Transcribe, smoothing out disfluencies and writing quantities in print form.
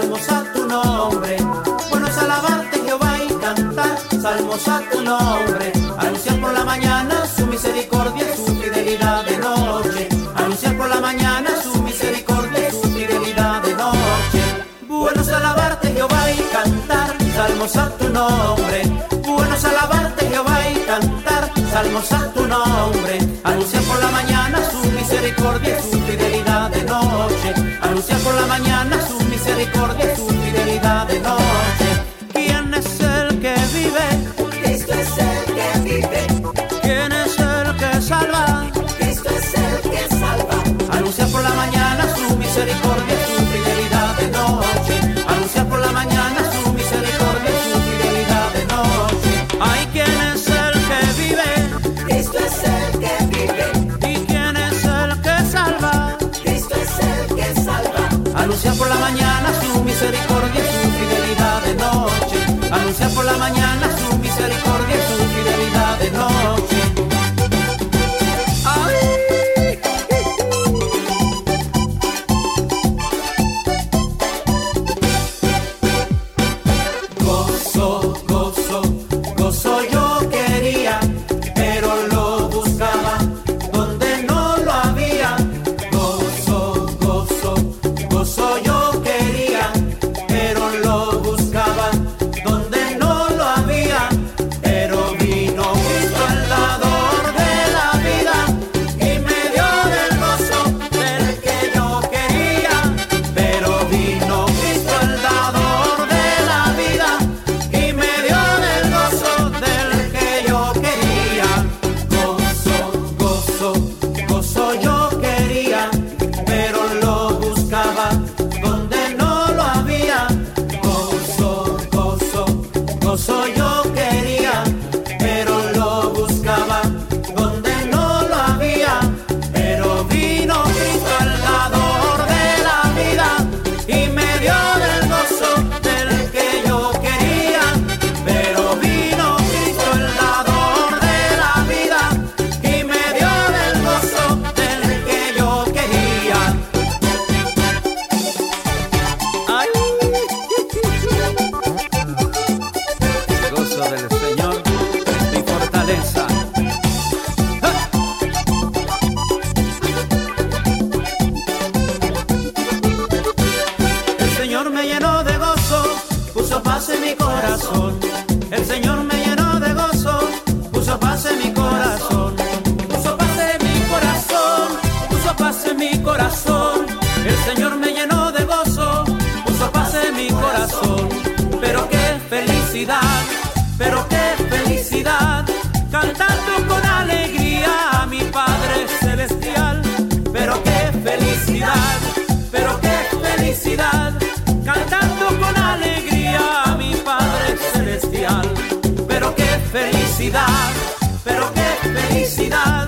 salmos a tu nombre. Bueno es alabarte, Jehová, y cantar salmos a tu nombre. Anunciar por la mañana su misericordia y su fidelidad de noche. Anunciar por la mañana su misericordia y su fidelidad de noche. Bueno es alabarte, Jehová, y cantar salmos a tu nombre. Bueno es alabarte, Jehová, y cantar salmos a tu nombre. Anunciar por la mañana su misericordia y su fidelidad de noche. Anunciar por la mañana su misericordia y su fidelidad de noche. ¿Quién es el que vive? Cristo es el que vive. ¿Quién es el que salva? Cristo es el que salva. Anunciar por la mañana su misericordia y su fidelidad de noche. Anunciar por la mañana su misericordia y su fidelidad de noche. Ay, ¿quién es el que vive? Cristo es el que vive. ¿Y quién es el que salva? Cristo es el que salva. Anunciar por la mañana su misericordia y su fidelidad de noche. Anunciar por la mañana su misericordia y su fidelidad de noche. ¡Ay! Gozo, gozo, gozo yo quería, pero lo buscaba donde no lo había. Gozo, gozo, gozo yo quería, pero lo buscaba donde no lo había. Pero vino Cristo el dador de la vida y me dio del gozo del que yo quería. Pero vino Cristo el dador de la vida y me dio del gozo del que yo quería. Gozo, gozo, gozo yo quería, pero lo buscaba donde no lo había. Gozo, gozo, gozo yo quería, pero lo buscaba donde no lo había. Pero vino Cristo el dador de la vida y me dio del gozo del que yo quería. Pero vino Cristo el dador de la vida y me dio del gozo del que yo quería. Ay. El gozo del Señor es mi fortaleza. ¡Ja! El Señor me llenó de gozo, puso paz en mi corazón. El Señor me llenó de gozo, puso paz en mi corazón. Puso paz en mi corazón, puso paz en mi corazón. El Señor me llenó de gozo, puso paz en mi corazón. Pero qué felicidad, pero qué felicidad, cantando con alegría a mi Padre Celestial. Pero qué felicidad, pero qué felicidad, cantando con alegría a mi Padre Celestial. Pero qué felicidad, pero qué felicidad.